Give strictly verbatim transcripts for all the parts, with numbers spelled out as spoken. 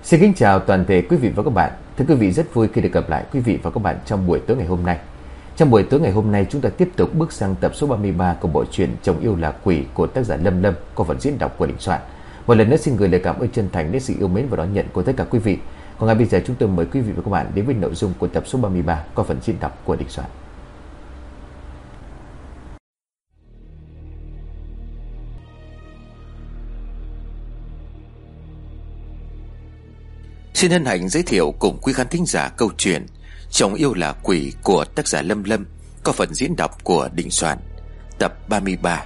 Xin kính chào toàn thể quý vị và các bạn. Thưa quý vị, rất vui khi được gặp lại quý vị và các bạn trong buổi tối ngày hôm nay. Trong buổi tối ngày hôm nay, chúng ta tiếp tục bước sang tập số ba mươi ba của bộ truyện Chồng Yêu Là Quỷ của tác giả Lâm Lâm qua phần diễn đọc của Đình Soạn. Một lần nữa xin gửi lời cảm ơn chân thành đến sự yêu mến và đón nhận của tất cả quý vị. Còn ngay bây giờ chúng tôi mời quý vị và các bạn đến với nội dung của tập số ba mươi ba qua phần diễn đọc của Đình Soạn. Xin hân hạnh giới thiệu cùng quý khán thính giả câu chuyện Chồng Yêu Là Quỷ của tác giả Lâm Lâm có phần diễn đọc của Đình Soạn, tập ba mươi ba.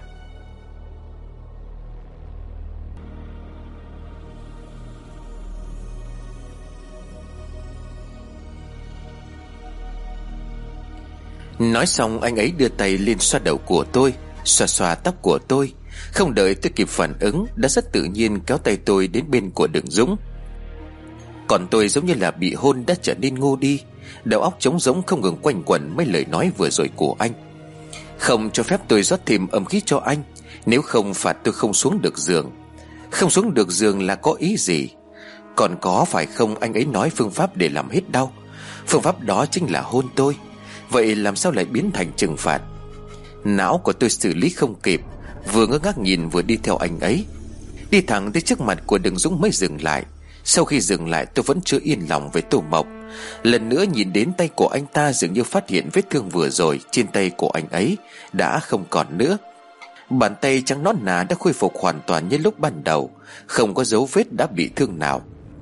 Nói xong, anh ấy đưa tay lên xoa đầu của tôi, xoa xoa tóc của tôi. Không đợi tôi kịp phản ứng, đã rất tự nhiên kéo tay tôi đến bên của Đường Dũng. Còn tôi giống như là bị hôn đã trở nên ngu đi, đầu óc trống rỗng không ngừng quanh quẩn mấy lời nói vừa rồi của anh. Không cho phép tôi rót thêm âm khí cho anh, nếu không phạt tôi không xuống được giường. Không xuống được giường là có ý gì? Còn có phải không anh ấy nói phương pháp để làm hết đau? Phương pháp đó chính là hôn tôi. Vậy làm sao lại biến thành trừng phạt? Não của tôi xử lý không kịp, vừa ngơ ngác nhìn vừa đi theo anh ấy. Đi thẳng tới trước mặt của Đường Dũng mới dừng lại. Sau khi dừng lại, tôi vẫn chưa yên lòng với Tô Mộc. Lần nữa nhìn đến tay của anh ta, dường như phát hiện vết thương vừa rồi trên tay của anh ấy đã không còn nữa. Bàn tay trắng nõn nà đã khôi phục hoàn toàn như lúc ban đầu, không có dấu vết đã bị thương nào.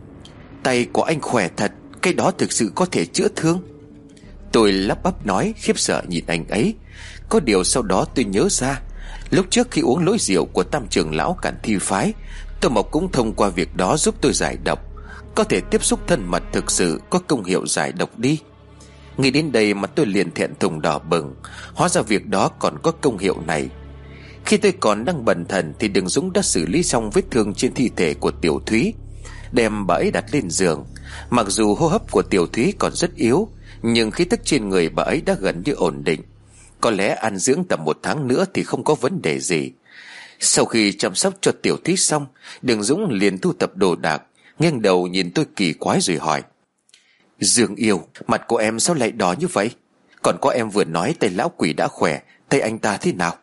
Tay của anh khỏe thật, cái đó thực sự có thể chữa thương. Tôi lắp bắp nói, khiếp sợ nhìn anh ấy. Có điều sau đó tôi nhớ ra, lúc trước khi uống lỗi rượu của Tam trưởng lão Cản Thi phái, Tô Mộc cũng thông qua việc đó giúp tôi giải độc. Có thể tiếp xúc thân mật thực sự có công hiệu giải độc đi. Nghĩ đến đây mà tôi liền thẹn thùng đỏ bừng. Hóa ra việc đó còn có công hiệu này. Khi tôi còn đang bần thần thì Đường Dũng đã xử lý xong vết thương trên thi thể của Tiểu Thúy, đem bà ấy đặt lên giường. Mặc dù hô hấp của Tiểu Thúy còn rất yếu, nhưng khí tức trên người bà ấy đã gần như ổn định. Có lẽ ăn dưỡng tầm một tháng nữa thì không có vấn đề gì. Sau khi chăm sóc cho Tiểu Thúy xong, Đường Dũng liền thu thập đồ đạc, nghiêng đầu nhìn tôi kỳ quái rồi hỏi: Dương yêu, mặt của em sao lại đỏ như vậy? Còn có em vừa nói tay lão quỷ đã khỏe, tay anh ta thế nào?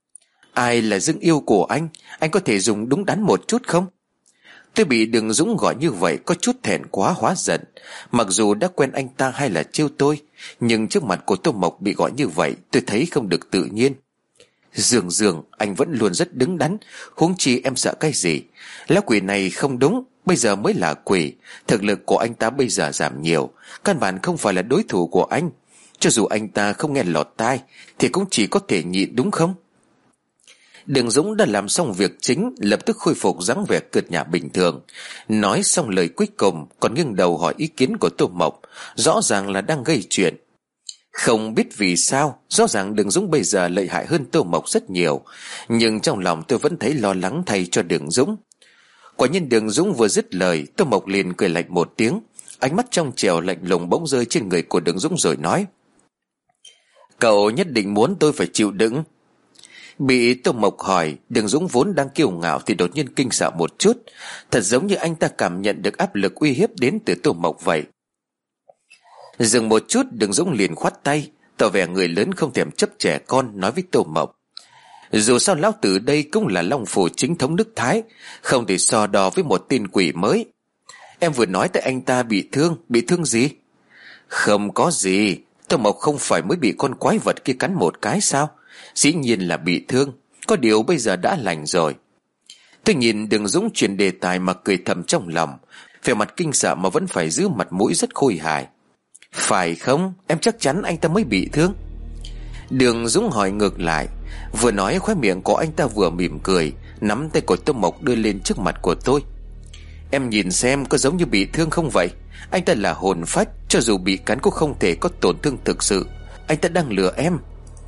Ai là Dương yêu của anh? Anh có thể dùng đúng đắn một chút không? Tôi bị Đường Dũng gọi như vậy có chút thẹn quá hóa giận. Mặc dù đã quen anh ta hay là trêu tôi, nhưng trước mặt của Tô Mộc bị gọi như vậy tôi thấy không được tự nhiên. Dương Dương, anh vẫn luôn rất đứng đắn, huống chi em sợ cái gì? Lão quỷ này không đúng, bây giờ mới là quỷ. Thực lực của anh ta bây giờ giảm nhiều, căn bản không phải là đối thủ của anh. Cho dù anh ta không nghe lọt tai thì cũng chỉ có thể nhịn, đúng không? Đường Dũng đã làm xong việc chính, lập tức khôi phục dáng vẻ cợt nhả bình thường. Nói xong lời cuối cùng còn nghiêng đầu hỏi ý kiến của Tô Mộc, rõ ràng là đang gây chuyện. Không biết vì sao, rõ ràng Đường Dũng bây giờ lợi hại hơn Tô Mộc rất nhiều, nhưng trong lòng tôi vẫn thấy lo lắng thay cho Đường Dũng. Quả nhiên Đường Dũng vừa dứt lời, Tô Mộc liền cười lạnh một tiếng, ánh mắt trong trẻo lạnh lùng bỗng rơi trên người của Đường Dũng rồi nói: Cậu nhất định muốn tôi phải chịu đựng? Bị Tô Mộc hỏi, Đường Dũng vốn đang kiêu ngạo thì đột nhiên kinh sợ một chút, thật giống như anh ta cảm nhận được áp lực uy hiếp đến từ Tô Mộc vậy. Dừng một chút, Đường Dũng liền khoát tay, tỏ vẻ người lớn không thèm chấp trẻ con, nói với Tô Mộc: Dù sao lão tử đây cũng là long phủ chính thống nước Thái, không thể so đo với một tên quỷ mới. Em vừa nói tại anh ta bị thương, bị thương gì? Không có gì, Tô Mộc không phải mới bị con quái vật kia cắn một cái sao? Dĩ nhiên là bị thương, có điều bây giờ đã lành rồi. Tôi nhìn Đường Dũng chuyển đề tài mà cười thầm trong lòng, vẻ mặt kinh sợ mà vẫn phải giữ mặt mũi rất khôi hài. Phải không? Em chắc chắn anh ta mới bị thương? Đường Dũng hỏi ngược lại. Vừa nói khóe miệng của anh ta vừa mỉm cười, nắm tay của Tô Mộc đưa lên trước mặt của tôi. Em nhìn xem có giống như bị thương không vậy? Anh ta là hồn phách, cho dù bị cắn cũng không thể có tổn thương thực sự. Anh ta đang lừa em.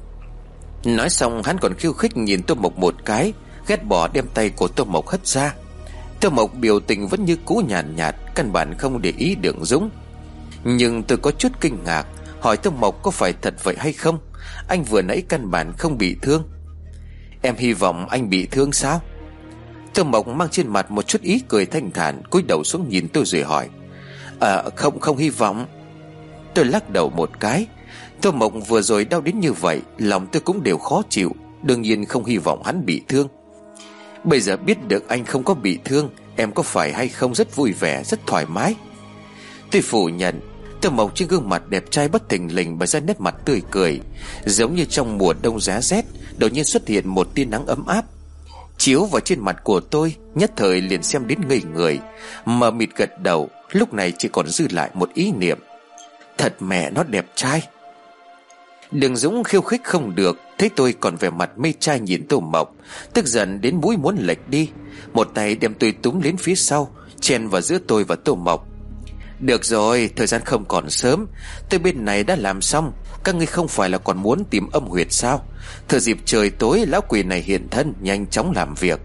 Nói xong hắn còn khiêu khích nhìn Tô Mộc một cái, ghét bỏ đem tay của Tô Mộc hất ra. Tô Mộc biểu tình vẫn như cũ nhàn nhạt, nhạt, căn bản không để ý Đường Dũng. Nhưng tôi có chút kinh ngạc, hỏi Tô Mộc có phải thật vậy hay không? Anh vừa nãy căn bản không bị thương. Em hy vọng anh bị thương sao? Tô Mộc mang trên mặt một chút ý cười thanh thản, cúi đầu xuống nhìn tôi rồi hỏi: À không không hy vọng. Tôi lắc đầu một cái. Tô Mộc vừa rồi đau đến như vậy, lòng tôi cũng đều khó chịu. Đương nhiên không hy vọng hắn bị thương. Bây giờ biết được anh không có bị thương, em có phải hay không rất vui vẻ, rất thoải mái? Tôi phủ nhận. Tô Mộc trên gương mặt đẹp trai bất thình lình bày ra nét mặt tươi cười, giống như trong mùa đông giá rét đột nhiên xuất hiện một tia nắng ấm áp, chiếu vào trên mặt của tôi. Nhất thời liền xem đến ngây người, mờ mịt gật đầu. Lúc này chỉ còn dư lại một ý niệm: thật mẹ nó đẹp trai. Đường Dũng khiêu khích không được, thấy tôi còn vẻ mặt mê trai nhìn Tô Mộc, tức giận đến mũi muốn lệch đi, một tay đem tôi túm đến phía sau, chen vào giữa tôi và Tô Mộc. Được rồi, thời gian không còn sớm, tôi bên này đã làm xong. Các ngươi không phải là còn muốn tìm âm huyệt sao? Thừa dịp trời tối lão quỷ này hiện thân, nhanh chóng làm việc.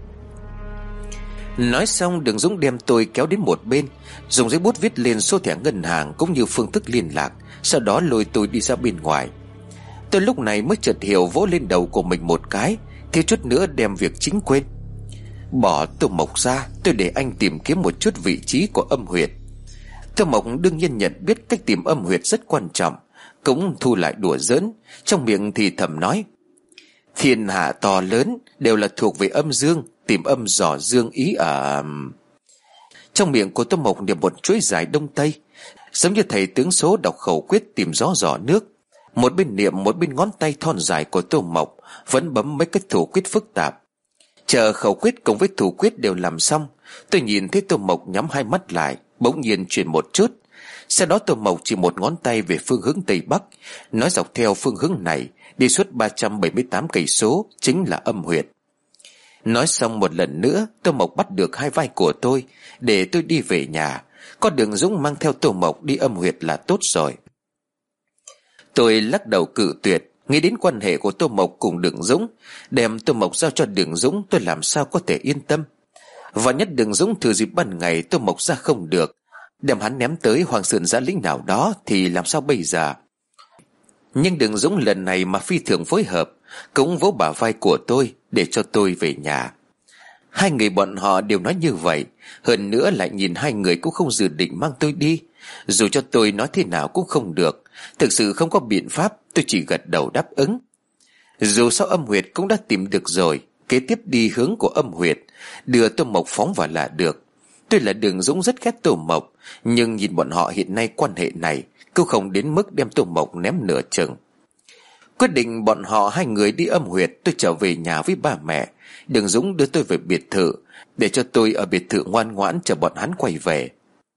Nói xong, Đường Dũng đem tôi kéo đến một bên, dùng giấy bút viết lên số thẻ ngân hàng cũng như phương thức liên lạc, sau đó lôi tôi đi ra bên ngoài. Tôi lúc này mới chợt hiểu, vỗ lên đầu của mình một cái, thiếu chút nữa đem việc chính quên. Bỏ Tô Mộc ra, tôi để anh tìm kiếm một chút vị trí của âm huyệt. Tô Mộc đương nhiên nhận biết cách tìm âm huyệt rất quan trọng, cũng thu lại đùa giỡn, trong miệng thì thầm nói: thiên hạ to lớn đều là thuộc về âm dương, tìm âm dò dương ý ở... Trong miệng của Tô Mộc niệm một chuỗi dài đông tây, giống như thầy tướng số đọc khẩu quyết tìm gió dò nước. Một bên niệm, một bên ngón tay thon dài của Tô Mộc vẫn bấm mấy cái thủ quyết phức tạp. Chờ khẩu quyết cùng với thủ quyết đều làm xong, tôi nhìn thấy Tô Mộc nhắm hai mắt lại, bỗng nhiên chuyển một chút. Sau đó Tô Mộc chỉ một ngón tay về phương hướng tây bắc, nói dọc theo phương hướng này đi suốt ba trăm bảy mươi tám cây số chính là âm huyệt. Nói xong một lần nữa, Tô Mộc bắt được hai vai của tôi để tôi đi về nhà. Có Đường Dũng mang theo Tô Mộc đi âm huyệt là tốt rồi. Tôi lắc đầu cự tuyệt. Nghĩ đến quan hệ của Tô Mộc cùng Đường Dũng, đem Tô Mộc giao cho Đường Dũng, tôi làm sao có thể yên tâm. Và nhất Đường Dũng thừa dịp ban ngày Tô Mộc ra không được, đem hắn ném tới Hoàng Sơn Giã Lĩnh nào đó thì làm sao bây giờ? Nhưng Đường Dũng lần này mà phi thường phối hợp, cũng vỗ bả vai của tôi để cho tôi về nhà. Hai người bọn họ đều nói như vậy, hơn nữa lại nhìn hai người cũng không dự định mang tôi đi. Dù cho tôi nói thế nào cũng không được, thực sự không có biện pháp, tôi chỉ gật đầu đáp ứng. Dù sao âm huyệt cũng đã tìm được rồi, kế tiếp đi hướng của âm huyệt, đưa Tô Mộc phóng vào là được. Tôi là Đường Dũng rất ghét Tô Mộc, nhưng nhìn bọn họ hiện nay quan hệ này, cũng không đến mức đem Tô Mộc ném nửa chừng. Quyết định bọn họ hai người đi âm huyệt, tôi trở về nhà với ba mẹ. Đường Dũng đưa tôi về biệt thự, để cho tôi ở biệt thự ngoan ngoãn chờ bọn hắn quay về.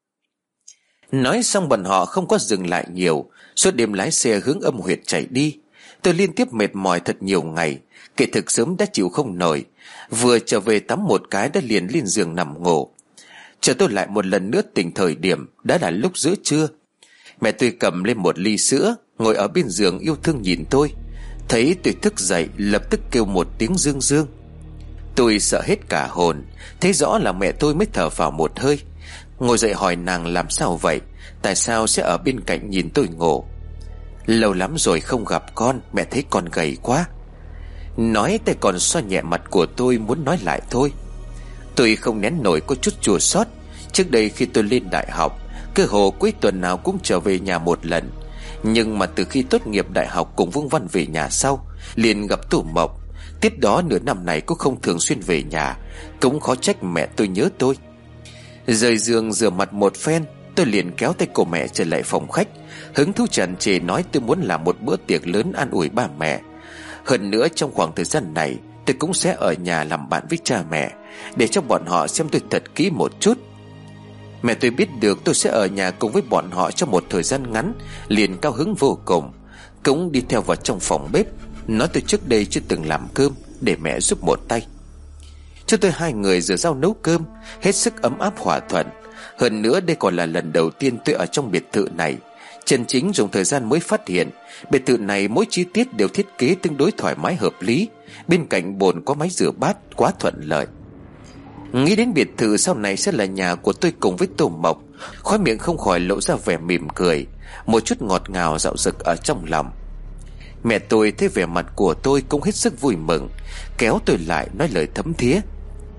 Nói xong bọn họ không có dừng lại nhiều, suốt đêm lái xe hướng âm huyệt chạy đi. Tôi liên tiếp mệt mỏi thật nhiều ngày, kể thực sớm đã chịu không nổi, vừa trở về tắm một cái đã liền lên giường nằm ngủ. Chờ tôi lại một lần nữa tỉnh thời điểm đã là lúc giữa trưa. Mẹ tôi cầm lên một ly sữa, ngồi ở bên giường yêu thương nhìn tôi. Thấy tôi thức dậy lập tức kêu một tiếng Dương Dương. Tôi sợ hết cả hồn, thấy rõ là mẹ tôi mới thở vào một hơi. Ngồi dậy hỏi nàng làm sao vậy, tại sao sẽ ở bên cạnh nhìn tôi ngủ. Lâu lắm rồi không gặp con, mẹ thấy con gầy quá. Nói tay còn xoa nhẹ mặt của tôi, muốn nói lại thôi. Tôi không nén nổi có chút chua xót. Trước đây khi tôi lên đại học, cơ hồ cuối tuần nào cũng trở về nhà một lần. Nhưng mà từ khi tốt nghiệp đại học cùng Vương Văn về nhà sau, liền gặp Tô Mộc. Tiếp đó nửa năm này cũng không thường xuyên về nhà, cũng khó trách mẹ tôi nhớ tôi. Rời giường rửa mặt một phen, tôi liền kéo tay của mẹ trở lại phòng khách, hứng thú tràn trề nói tôi muốn làm một bữa tiệc lớn an ủi ba mẹ. Hơn nữa trong khoảng thời gian này, tôi cũng sẽ ở nhà làm bạn với cha mẹ, để cho bọn họ xem tôi thật kỹ một chút. Mẹ tôi biết được tôi sẽ ở nhà cùng với bọn họ trong một thời gian ngắn, liền cao hứng vô cùng, cũng đi theo vào trong phòng bếp, nói tôi trước đây chưa từng làm cơm, để mẹ giúp một tay. Cho tôi hai người rửa rau nấu cơm, hết sức ấm áp hòa thuận. Hơn nữa đây còn là lần đầu tiên tôi ở trong biệt thự này. Chân chính dùng thời gian mới phát hiện, biệt thự này mỗi chi tiết đều thiết kế tương đối thoải mái hợp lý. Bên cạnh bồn có máy rửa bát, quá thuận lợi. Nghĩ đến biệt thự sau này sẽ là nhà của tôi cùng với Tô Mộc, khóe miệng không khỏi lộ ra vẻ mỉm cười, một chút ngọt ngào dạo dực ở trong lòng. Mẹ tôi thấy vẻ mặt của tôi cũng hết sức vui mừng, kéo tôi lại nói lời thấm thía.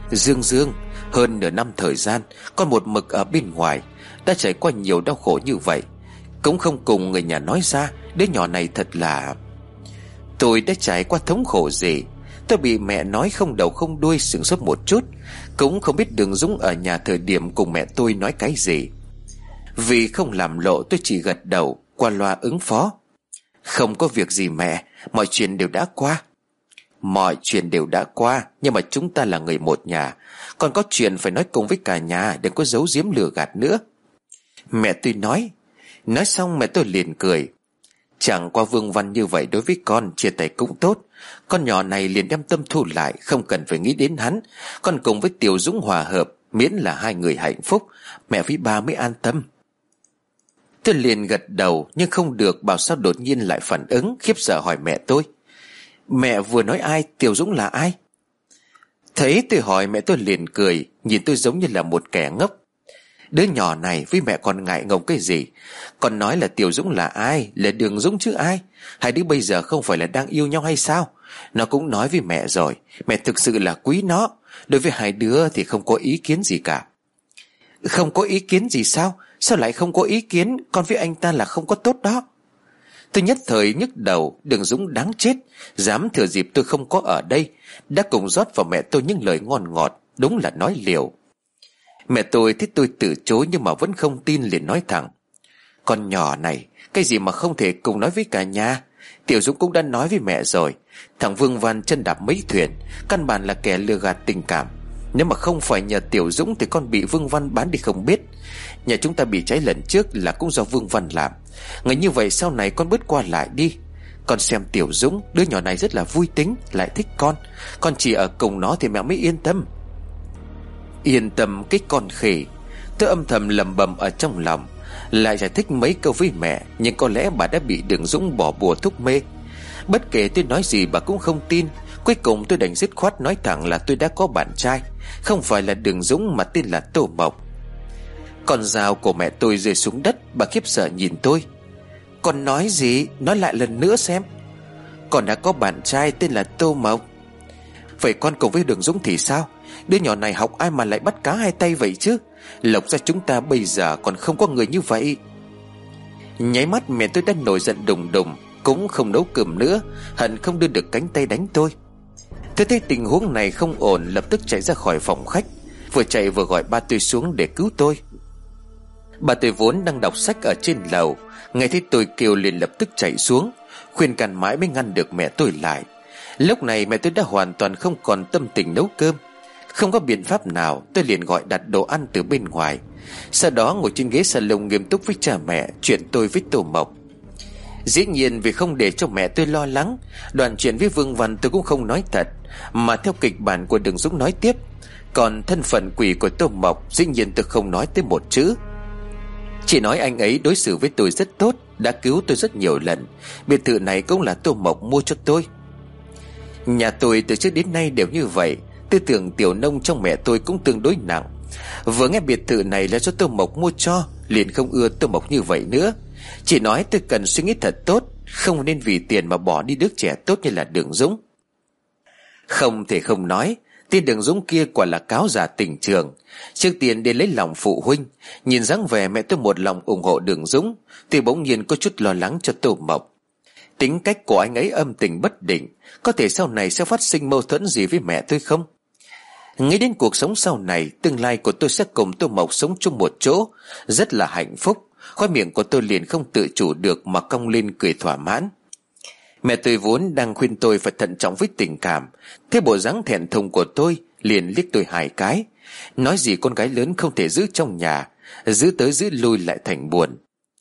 Dương Dương, hơn nửa năm thời gian con một mực ở bên ngoài, đã trải qua nhiều đau khổ như vậy, cũng không cùng người nhà nói ra. Đứa nhỏ này thật là... Tôi đã trải qua thống khổ gì? Tôi bị mẹ nói không đầu không đuôi, sửng sốt một chút, cũng không biết Đường Dũng ở nhà thời điểm cùng mẹ tôi nói cái gì. Vì không làm lộ, tôi chỉ gật đầu qua loa ứng phó. Không có việc gì mẹ, mọi chuyện đều đã qua. Mọi chuyện đều đã qua, nhưng mà chúng ta là người một nhà, còn có chuyện phải nói cùng với cả nhà, đừng có giấu giếm lừa gạt nữa, mẹ tôi nói. Nói xong mẹ tôi liền cười. Chẳng qua Vương Văn như vậy đối với con, chia tay cũng tốt. Con nhỏ này liền đem tâm thu lại, không cần phải nghĩ đến hắn. Con cùng với Tiểu Dũng hòa hợp, miễn là hai người hạnh phúc, mẹ với ba mới an tâm. Tôi liền gật đầu, nhưng không được, bảo sao đột nhiên lại phản ứng, khiếp sợ hỏi mẹ tôi. Mẹ vừa nói ai? Tiểu Dũng là ai? Thấy tôi hỏi, mẹ tôi liền cười, nhìn tôi giống như là một kẻ ngốc. Đứa nhỏ này với mẹ còn ngại ngùng cái gì? Còn nói là Tiểu Dũng là ai? Là Đường Dũng chứ ai? Hai đứa bây giờ không phải là đang yêu nhau hay sao? Nó cũng nói với mẹ rồi, mẹ thực sự là quý nó. Đối với hai đứa thì không có ý kiến gì cả. Không có ý kiến gì sao? Sao lại không có ý kiến? Con với anh ta là không có tốt đó. Tôi nhất thời nhức đầu. Đường Dũng đáng chết, dám thừa dịp tôi không có ở đây, đã cùng rót vào mẹ tôi những lời ngon ngọt, đúng là nói liều. Mẹ tôi thấy tôi từ chối nhưng mà vẫn không tin, liền nói thẳng. Con nhỏ này, cái gì mà không thể cùng nói với cả nhà? Tiểu Dũng cũng đã nói với mẹ rồi, thằng Vương Văn chân đạp mấy thuyền, căn bản là kẻ lừa gạt tình cảm. Nếu mà không phải nhờ Tiểu Dũng thì con bị Vương Văn bán đi không biết. Nhà chúng ta bị cháy lần trước là cũng do Vương Văn làm. Người như vậy sau này con bớt qua lại đi. Con xem Tiểu Dũng, đứa nhỏ này rất là vui tính, lại thích con. Con chỉ ở cùng nó thì mẹ mới yên tâm. Yên tâm cái con khỉ. Tôi âm thầm lầm bầm ở trong lòng, lại giải thích mấy câu với mẹ, nhưng có lẽ bà đã bị Đường Dũng bỏ bùa thuốc mê. Bất kể tôi nói gì bà cũng không tin. Cuối cùng tôi đành dứt khoát nói thẳng là tôi đã có bạn trai, không phải là Đường Dũng mà tên là Tô Mộc. Con dao của mẹ tôi rơi xuống đất, bà khiếp sợ nhìn tôi. Con nói gì? Nói lại lần nữa xem. Con đã có bạn trai tên là Tô Mộc. Vậy con cùng với Đường Dũng thì sao? Đứa nhỏ này học ai mà lại bắt cá hai tay vậy chứ? Lộc ra chúng ta bây giờ còn không có người như vậy. Nháy mắt mẹ tôi đã nổi giận đùng đùng, cũng không nấu cơm nữa, hận không đưa được cánh tay đánh tôi. Tôi thấy tình huống này không ổn, lập tức chạy ra khỏi phòng khách, vừa chạy vừa gọi ba tôi xuống để cứu tôi. Bà tôi vốn đang đọc sách ở trên lầu, nghe thấy tôi kêu liền lập tức chạy xuống, khuyên can mãi mới ngăn được mẹ tôi lại. Lúc này mẹ tôi đã hoàn toàn không còn tâm tình nấu cơm. Không có biện pháp nào, tôi liền gọi đặt đồ ăn từ bên ngoài, sau đó ngồi trên ghế salon nghiêm túc với cha mẹ chuyện tôi với Tô Mộc. Dĩ nhiên vì không để cho mẹ tôi lo lắng, đoạn chuyện với Vương Văn tôi cũng không nói thật, mà theo kịch bản của Đường Dũng nói tiếp. Còn thân phận quỷ của Tô Mộc, dĩ nhiên tôi không nói tới một chữ. Chỉ nói anh ấy đối xử với tôi rất tốt, đã cứu tôi rất nhiều lần. Biệt thự này cũng là Tô Mộc mua cho tôi. Nhà tôi từ trước đến nay đều như vậy. Tư tưởng tiểu nông trong mẹ tôi cũng tương đối nặng. Vừa nghe biệt thự này là do Tô Mộc mua cho, liền không ưa Tô Mộc như vậy nữa. Chỉ nói tôi cần suy nghĩ thật tốt, không nên vì tiền mà bỏ đi đứa trẻ tốt như là Đường Dũng. Không thể không nói, tên Đường Dũng kia quả là cáo giả tình trường. Trước tiên để lấy lòng phụ huynh, nhìn dáng vẻ mẹ tôi một lòng ủng hộ Đường Dũng, thì bỗng nhiên có chút lo lắng cho Tô Mộc. Tính cách của anh ấy âm tình bất định, có thể sau này sẽ phát sinh mâu thuẫn gì với mẹ tôi không? Nghĩ đến cuộc sống sau này, tương lai của tôi sẽ cùng Tô Mộc sống chung một chỗ, rất là hạnh phúc. Khóe miệng của tôi liền không tự chủ được mà cong lên cười thỏa mãn. Mẹ tôi vốn đang khuyên tôi phải thận trọng với tình cảm, thế bộ dáng thẹn thùng của tôi liền liếc tôi hai cái, nói gì con gái lớn không thể giữ trong nhà, giữ tới giữ lui lại thành buồn.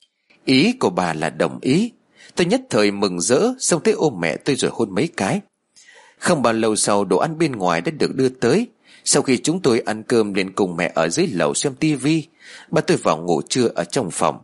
Ý của bà là đồng ý. Tôi nhất thời mừng rỡ, xong tới ôm mẹ tôi rồi hôn mấy cái. Không bao lâu sau, đồ ăn bên ngoài đã được đưa tới. Sau khi chúng tôi ăn cơm liền cùng mẹ ở dưới lầu xem tivi, ba tôi vào ngủ trưa ở trong phòng.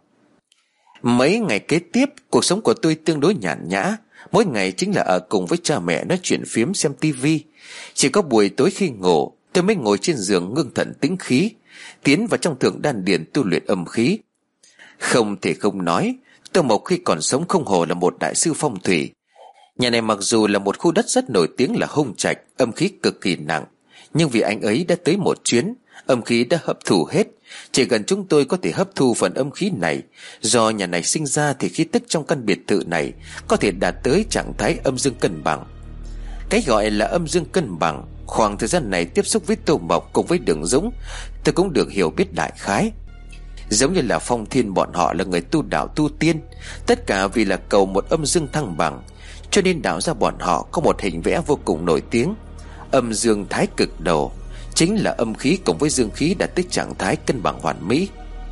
Mấy ngày kế tiếp, cuộc sống của tôi tương đối nhàn nhã. Mỗi ngày chính là ở cùng với cha mẹ nói chuyện phiếm xem tivi. Chỉ có buổi tối khi ngủ, tôi mới ngồi trên giường ngưng thần tĩnh khí, tiến vào trong thượng đan điền tu luyện âm khí. Không thể không nói, Tô Mộc khi còn sống không hổ là một đại sư phong thủy. Nhà này mặc dù là một khu đất rất nổi tiếng là hung trạch, âm khí cực kỳ nặng, Nhưng vì anh ấy đã tới một chuyến, âm khí đã hấp thụ hết. Chỉ cần chúng tôi có thể hấp thu phần âm khí này, do nhà này sinh ra thì khí tức trong căn biệt thự này có thể đạt tới trạng thái âm dương cân bằng. Cái gọi là âm dương cân bằng, khoảng thời gian này tiếp xúc với Tô Mộc cùng với Đường Dũng, tôi cũng được hiểu biết đại khái. Giống như là Phong Thiên bọn họ là người tu đạo tu tiên, tất cả vì là cầu một âm dương thăng bằng, cho nên đạo ra bọn họ có một hình vẽ vô cùng nổi tiếng: âm dương thái cực đồ, chính là âm khí cùng với dương khí đạt tới trạng thái cân bằng hoàn mỹ.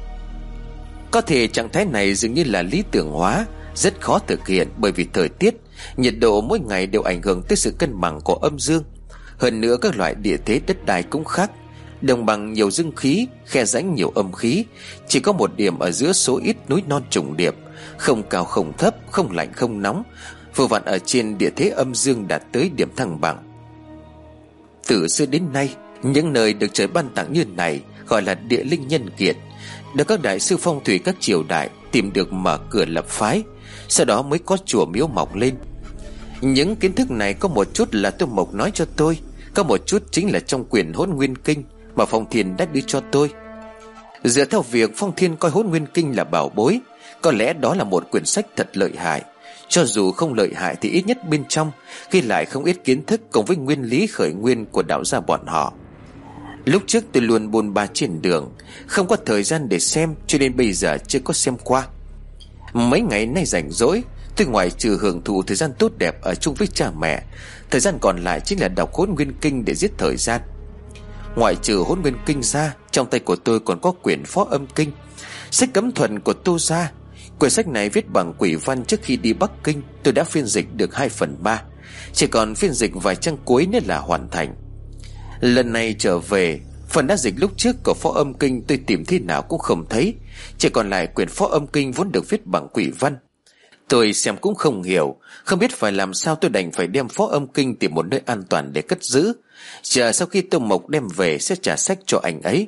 Có thể trạng thái này dường như là lý tưởng hóa, rất khó thực hiện bởi vì thời tiết, nhiệt độ mỗi ngày đều ảnh hưởng tới sự cân bằng của âm dương. Hơn nữa các loại địa thế đất đai cũng khác, đồng bằng nhiều dương khí, khe rãnh nhiều âm khí, chỉ có một điểm ở giữa số ít núi non trùng điệp, không cao không thấp, không lạnh không nóng, vừa vặn ở trên địa thế âm dương đạt tới điểm thăng bằng. Từ xưa đến nay, những nơi được trời ban tặng như này gọi là địa linh nhân kiệt, được các đại sư phong thủy các triều đại tìm được mở cửa lập phái, sau đó mới có chùa miếu mọc lên. Những kiến thức này có một chút là Tô Mộc nói cho tôi, có một chút chính là trong quyển Hỗn Nguyên Kinh mà Phong Thiên đã đưa cho tôi. Dựa theo việc Phong Thiên coi Hỗn Nguyên Kinh là bảo bối, có lẽ đó là một quyển sách thật lợi hại. Cho dù không lợi hại thì ít nhất bên trong ghi lại không ít kiến thức cùng với nguyên lý khởi nguyên của đạo gia bọn họ. Lúc trước tôi luôn bôn ba trên đường, không có thời gian để xem, cho nên bây giờ chưa có xem qua. Mấy ngày nay rảnh rỗi, tôi ngoại trừ hưởng thụ thời gian tốt đẹp ở chung với cha mẹ, thời gian còn lại chính là đọc Hỗn Nguyên Kinh để giết thời gian. Ngoại trừ Hỗn Nguyên Kinh ra, trong tay của tôi còn có quyển Phó Âm Kinh, sách cấm thuần của Tô gia. Quyển sách này viết bằng quỷ văn, trước khi đi Bắc Kinh tôi đã phiên dịch được hai phần ba, chỉ còn phiên dịch vài trang cuối nữa là hoàn thành. Lần này trở về, phần đã dịch lúc trước của Phó Âm Kinh tôi tìm thế nào cũng không thấy, chỉ còn lại quyển Phó Âm Kinh vốn được viết bằng quỷ văn. Tôi xem cũng không hiểu, không biết phải làm sao, tôi đành phải đem Phó Âm Kinh tìm một nơi an toàn để cất giữ, chờ sau khi Tô Mộc đem về sẽ trả sách cho anh ấy.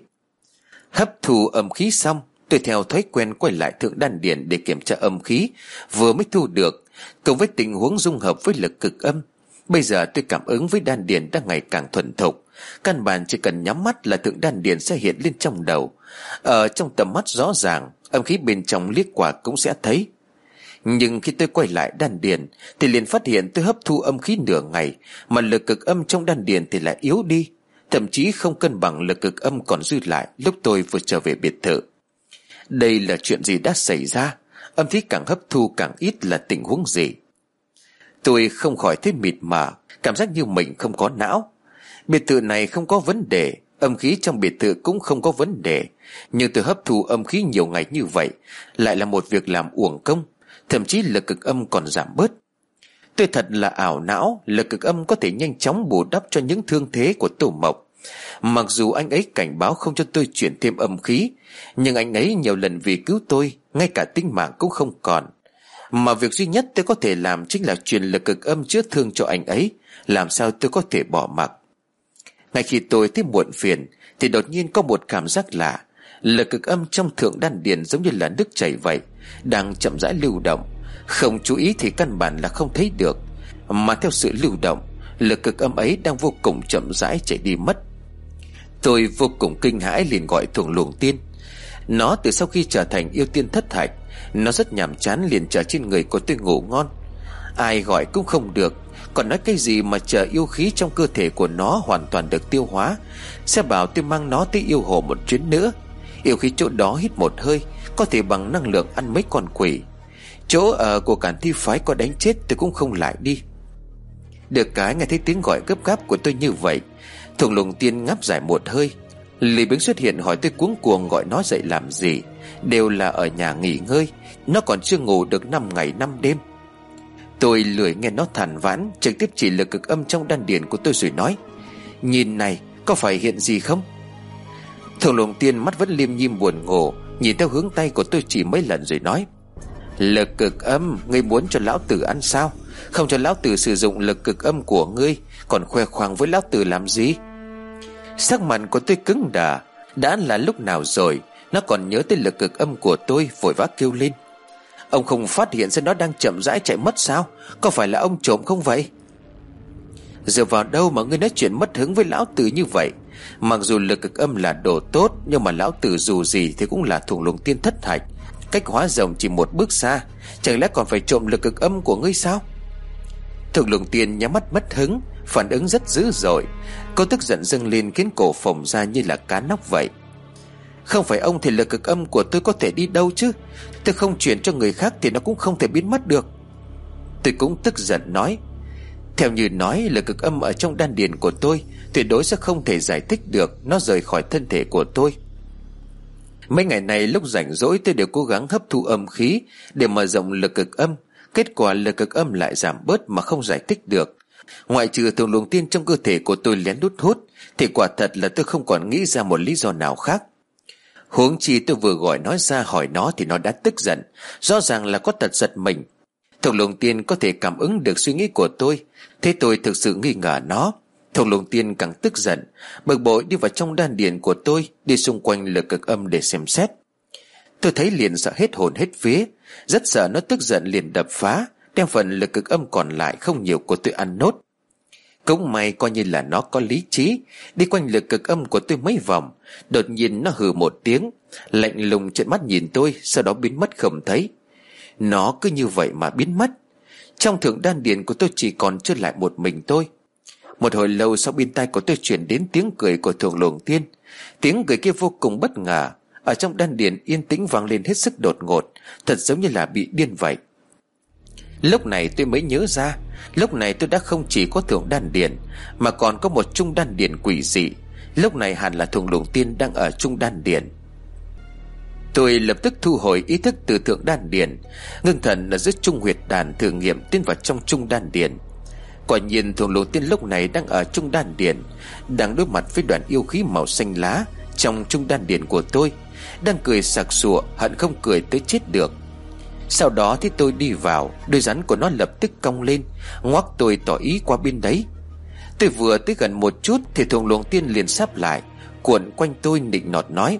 Hấp thu âm khí xong, tôi theo thói quen quay lại Thượng Đan Điền để kiểm tra âm khí vừa mới thu được, cùng với tình huống dung hợp với lực cực âm. Bây giờ tôi cảm ứng với đan điền đang ngày càng thuần thục, căn bản chỉ cần nhắm mắt là Thượng Đan Điền sẽ hiện lên trong đầu, ở trong tầm mắt rõ ràng, âm khí bên trong liếc qua cũng sẽ thấy. Nhưng khi tôi quay lại đan điền thì liền phát hiện tôi hấp thu âm khí nửa ngày mà lực cực âm trong đan điền thì lại yếu đi, thậm chí không cân bằng lực cực âm còn dư lại lúc tôi vừa trở về biệt thự. Đây là chuyện gì đã xảy ra? Âm khí càng hấp thu càng ít là tình huống gì? Tôi không khỏi thấy mịt mờ, cảm giác như mình không có não. Biệt thự này không có vấn đề, âm khí trong biệt thự cũng không có vấn đề, nhưng tôi hấp thu âm khí nhiều ngày như vậy lại là một việc làm uổng công, thậm chí lực cực âm còn giảm bớt. Tôi thật là ảo não, lực cực âm có thể nhanh chóng bù đắp cho những thương thế của Tô Mộc. Mặc dù anh ấy cảnh báo không cho tôi chuyển thêm âm khí, nhưng anh ấy nhiều lần vì cứu tôi, ngay cả tính mạng cũng không còn. Mà việc duy nhất tôi có thể làm chính là truyền lực cực âm chữa thương cho anh ấy, làm sao tôi có thể bỏ mặc. Ngay khi tôi thấy muộn phiền thì đột nhiên có một cảm giác lạ, lực cực âm trong Thượng Đan Điền giống như là nước chảy vậy, đang chậm rãi lưu động. Không chú ý thì căn bản là không thấy được, mà theo sự lưu động, lực cực âm ấy đang vô cùng chậm rãi chảy đi mất. Tôi vô cùng kinh hãi, liền gọi Thuồng Luồng Tiên. Nó từ sau khi trở thành yêu tiên thất thạch, nó rất nhàm chán, liền trở trên người của tôi ngủ ngon. Ai gọi cũng không được, còn nói cái gì mà chờ yêu khí trong cơ thể của nó hoàn toàn được tiêu hóa sẽ bảo tôi mang nó tới yêu hồ một chuyến nữa. Yêu khí chỗ đó hít một hơi có thể bằng năng lượng ăn mấy con quỷ. Chỗ ở của Cản Thi phái có đánh chết tôi cũng không lại đi. Được cái nghe thấy tiếng gọi gấp gáp của tôi như vậy, Thuồng Luồng Tiên ngáp dài một hơi. Lý Bính xuất hiện hỏi tôi cuống cuồng gọi nó dậy làm gì, đều là ở nhà nghỉ ngơi, nó còn chưa ngủ được năm ngày năm đêm. Tôi lười nghe nó than vãn, trực tiếp chỉ lực cực âm trong đan điền của tôi rồi nói: nhìn này, có phải hiện gì không? Thuồng Luồng Tiên mắt vẫn liêm nhim buồn ngủ, nhìn theo hướng tay của tôi chỉ mấy lần rồi nói: lực cực âm, ngươi muốn cho lão tử ăn sao? Không cho lão tử sử dụng lực cực âm của ngươi, còn khoe khoang với lão tử làm gì? Sắc mặt của tôi cứng đờ. Đã là lúc nào rồi nó còn nhớ tới lực cực âm của tôi, vội vã kêu lên: ông không phát hiện ra nó đang chậm rãi chạy mất sao? Có phải là ông trộm không vậy? Dựa vào đâu mà ngươi nói chuyện mất hứng với lão tử như vậy? Mặc dù lực cực âm là đồ tốt, nhưng mà lão tử dù gì thì cũng là Thùng Lũng Tiên thất hạch, cách hóa rồng chỉ một bước xa. Chẳng lẽ còn phải trộm lực cực âm của ngươi sao? Thùng Lũng Tiên nhắm mắt mất hứng, phản ứng rất dữ dội. Cô tức giận dâng lên khiến cổ phồng ra như là cá nóc vậy. Không phải ông thì lực cực âm của tôi có thể đi đâu chứ? Tôi không chuyển cho người khác thì nó cũng không thể biến mất được. Tôi cũng tức giận nói, theo như nói, lực cực âm ở trong đan điền của tôi tuyệt đối sẽ không thể giải thích được nó rời khỏi thân thể của tôi. Mấy ngày này lúc rảnh rỗi tôi đều cố gắng hấp thu âm khí để mở rộng lực cực âm. Kết quả lực cực âm lại giảm bớt mà không giải thích được. Ngoại trừ Thùng Lũng Tiên trong cơ thể của tôi lén lút hút, thì quả thật là tôi không còn nghĩ ra một lý do nào khác. Huống chi tôi vừa gọi nó ra hỏi nó thì nó đã tức giận, rõ ràng là có tật giật mình. Thùng Lũng Tiên có thể cảm ứng được suy nghĩ của tôi, thế tôi thực sự nghi ngờ nó. Thùng Lũng Tiên càng tức giận, bực bội đi vào trong đan điền của tôi, đi xung quanh lực cực âm để xem xét. Tôi thấy liền sợ hết hồn hết vía, rất sợ nó tức giận liền đập phá, đem phần lực cực âm còn lại không nhiều của tôi ăn nốt. Cũng may coi như là nó có lý trí, đi quanh lực cực âm của tôi mấy vòng, đột nhiên nó hừ một tiếng, lạnh lùng trợn mắt nhìn tôi, sau đó biến mất không thấy. Nó cứ như vậy mà biến mất. Trong thượng đan điền của tôi chỉ còn trơ lại một mình tôi. Một hồi lâu sau, bên tai của tôi chuyển đến tiếng cười của Thùng Lũng Tiên. Tiếng cười kia vô cùng bất ngờ. Ở trong đan điền yên tĩnh vang lên hết sức đột ngột, thật giống như là bị điên vậy. Lúc này tôi mới nhớ ra, lúc này tôi đã không chỉ có thượng đan điền, mà còn có một trung đan điền quỷ dị. Lúc này hẳn là Thùng Lũng Tiên đang ở trung đan điền. Tôi lập tức thu hồi ý thức từ thượng đan điền, ngưng thần ở giữa trung huyệt đàn thử nghiệm tiến vào trong trung đan điền. Quả nhiên Thùng Lũng Tiên lúc này đang ở trung đan điền, đang đối mặt với đoàn yêu khí màu xanh lá trong trung đan điền của tôi, đang cười sặc sụa, hận không cười tới chết được. Sau đó thì tôi đi vào, đôi rắn của nó lập tức cong lên, ngoắc tôi tỏ ý qua bên đấy. Tôi vừa tới gần một chút thì Thùng Lũng Tiên liền sáp lại, cuộn quanh tôi nịnh nọt nói: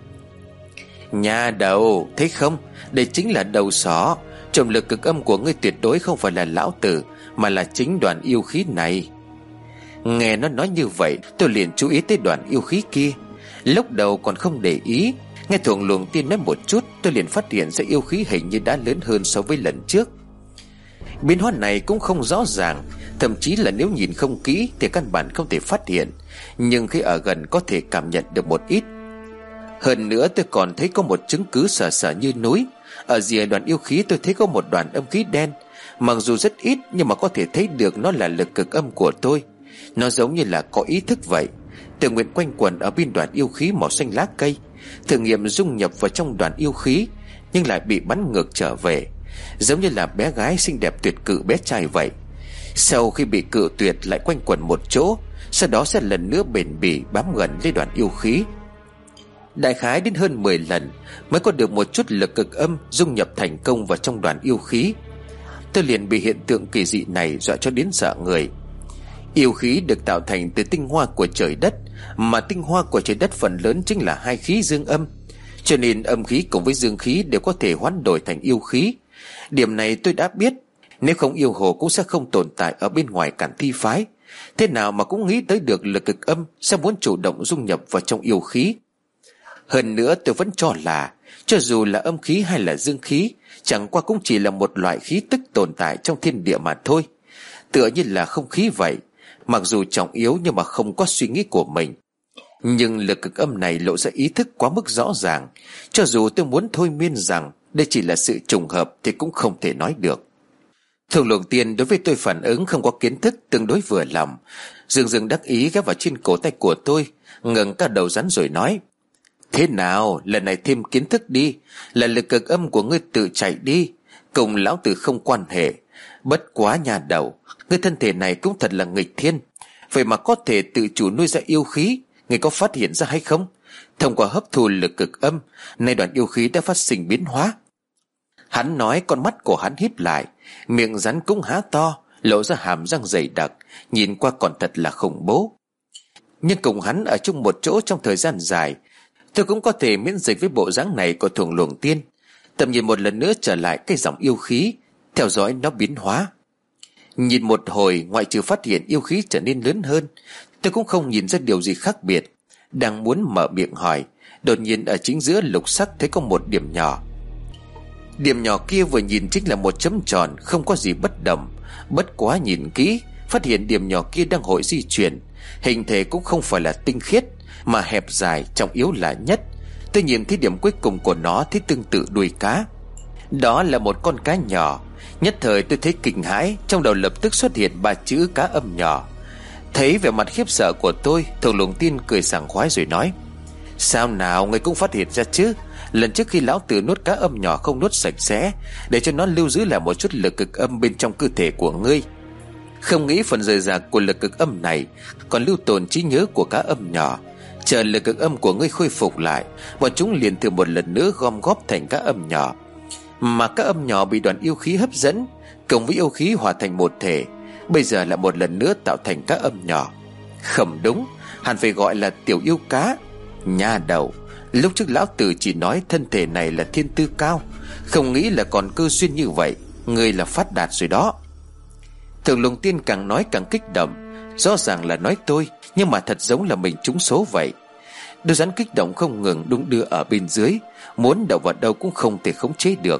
Nhà đầu, thấy không? Đây chính là đầu sỏ. Trộm lực cực âm của ngươi tuyệt đối không phải là lão tử, mà là chính đoàn yêu khí này. Nghe nó nói như vậy, tôi liền chú ý tới đoàn yêu khí kia. Lúc đầu còn không để ý, nghe Thùng Lũng Tiên nói một chút, tôi liền phát hiện ra yêu khí hình như đã lớn hơn so với lần trước. Biến hóa này cũng không rõ ràng, thậm chí là nếu nhìn không kỹ thì căn bản không thể phát hiện, nhưng khi ở gần có thể cảm nhận được một ít. Hơn nữa tôi còn thấy có một chứng cứ sờ sờ như núi. Ở rìa đoàn yêu khí tôi thấy có một đoàn âm khí đen, mặc dù rất ít nhưng mà có thể thấy được nó là lực cực âm của tôi. Nó giống như là có ý thức vậy, tự nguyện quanh quẩn ở bên đoàn yêu khí màu xanh lá cây, thử nghiệm dung nhập vào trong đoàn yêu khí, nhưng lại bị bắn ngược trở về, giống như là bé gái xinh đẹp tuyệt cự bé trai vậy. Sau khi bị cự tuyệt lại quanh quẩn một chỗ, sau đó sẽ lần nữa bền bỉ bám gần lấy đoàn yêu khí. Đại khái đến hơn mười lần mới có được một chút lực cực âm dung nhập thành công vào trong đoàn yêu khí. Tôi liền bị hiện tượng kỳ dị này dọa cho đến sợ người. Yêu khí được tạo thành từ tinh hoa của trời đất, mà tinh hoa của trời đất phần lớn chính là hai khí dương âm, cho nên âm khí cùng với dương khí đều có thể hoán đổi thành yêu khí. Điểm này tôi đã biết, nếu không yêu hồ cũng sẽ không tồn tại ở bên ngoài Cản Thi phái. Thế nào mà cũng nghĩ tới được lực cực âm sẽ muốn chủ động dung nhập vào trong yêu khí. Hơn nữa tôi vẫn cho là cho dù là âm khí hay là dương khí, chẳng qua cũng chỉ là một loại khí tức tồn tại trong thiên địa mà thôi, tựa như là không khí vậy, mặc dù trọng yếu nhưng mà không có suy nghĩ của mình. Nhưng lực cực âm này lộ ra ý thức quá mức rõ ràng, cho dù tôi muốn thôi miên rằng đây chỉ là sự trùng hợp thì cũng không thể nói được. Thùng Lũng Tiên đối với tôi phản ứng không có kiến thức tương đối vừa lòng, dường dường đắc ý ghé vào trên cổ tay của tôi, ngẩng cả đầu rắn rồi nói: Thế nào, lần này thêm kiến thức đi, là lực cực âm của ngươi tự chạy đi, cùng lão tử không quan hệ. Bất quá nhà đầu, ngươi thân thể này cũng thật là nghịch thiên, vậy mà có thể tự chủ nuôi ra yêu khí, ngươi có phát hiện ra hay không? Thông qua hấp thu lực cực âm, nay đoàn yêu khí đã phát sinh biến hóa. Hắn nói, con mắt của hắn híp lại, miệng rắn cũng há to, lộ ra hàm răng dày đặc, nhìn qua còn thật là khủng bố. Nhưng cùng hắn ở chung một chỗ trong thời gian dài, tôi cũng có thể miễn dịch với bộ dáng này của Thùng Lũng Tiên. Tầm nhìn một lần nữa trở lại cái dòng yêu khí, theo dõi nó biến hóa. Nhìn một hồi, ngoại trừ phát hiện yêu khí trở nên lớn hơn, tôi cũng không nhìn ra điều gì khác biệt. Đang muốn mở miệng hỏi, đột nhiên ở chính giữa lục sắc thấy có một điểm nhỏ. Điểm nhỏ kia vừa nhìn chính là một chấm tròn, không có gì bất đồng. Bất quá nhìn kỹ, phát hiện điểm nhỏ kia đang hội di chuyển. Hình thể cũng không phải là tinh khiết, mà hẹp dài, trọng yếu là nhất. Tôi nhìn thấy điểm cuối cùng của nó thấy tương tự đuôi cá. Đó là một con cá nhỏ. Nhất thời tôi thấy kinh hãi, trong đầu lập tức xuất hiện ba chữ cá âm nhỏ. Thấy vẻ mặt khiếp sợ của tôi, Thượng Lùng Tiên cười sảng khoái rồi nói: sao nào, ngươi cũng phát hiện ra chứ? Lần trước khi lão tử nuốt cá âm nhỏ không nuốt sạch sẽ, để cho nó lưu giữ lại một chút lực cực âm bên trong cơ thể của ngươi. Không nghĩ phần rời rạc của lực cực âm này còn lưu tồn trí nhớ của cá âm nhỏ. Chờ lực cực âm của ngươi khôi phục lại, bọn chúng liền thử một lần nữa gom góp thành cá âm nhỏ. Mà cá âm nhỏ bị đoàn yêu khí hấp dẫn, cùng với yêu khí hòa thành một thể, bây giờ lại một lần nữa tạo thành cá âm nhỏ. Không đúng, hẳn phải gọi là tiểu yêu cá. Nha đầu, lúc trước lão tử chỉ nói thân thể này là thiên tư cao, không nghĩ là còn cơ duyên như vậy. Ngươi là phát đạt rồi đó. Thượng Lùng Tiên càng nói càng kích động. Rõ ràng là nói tôi, nhưng mà thật giống là mình trúng số vậy. Đôi rắn kích động không ngừng đung đưa ở bên dưới, muốn đậu vào đâu cũng không thể khống chế được.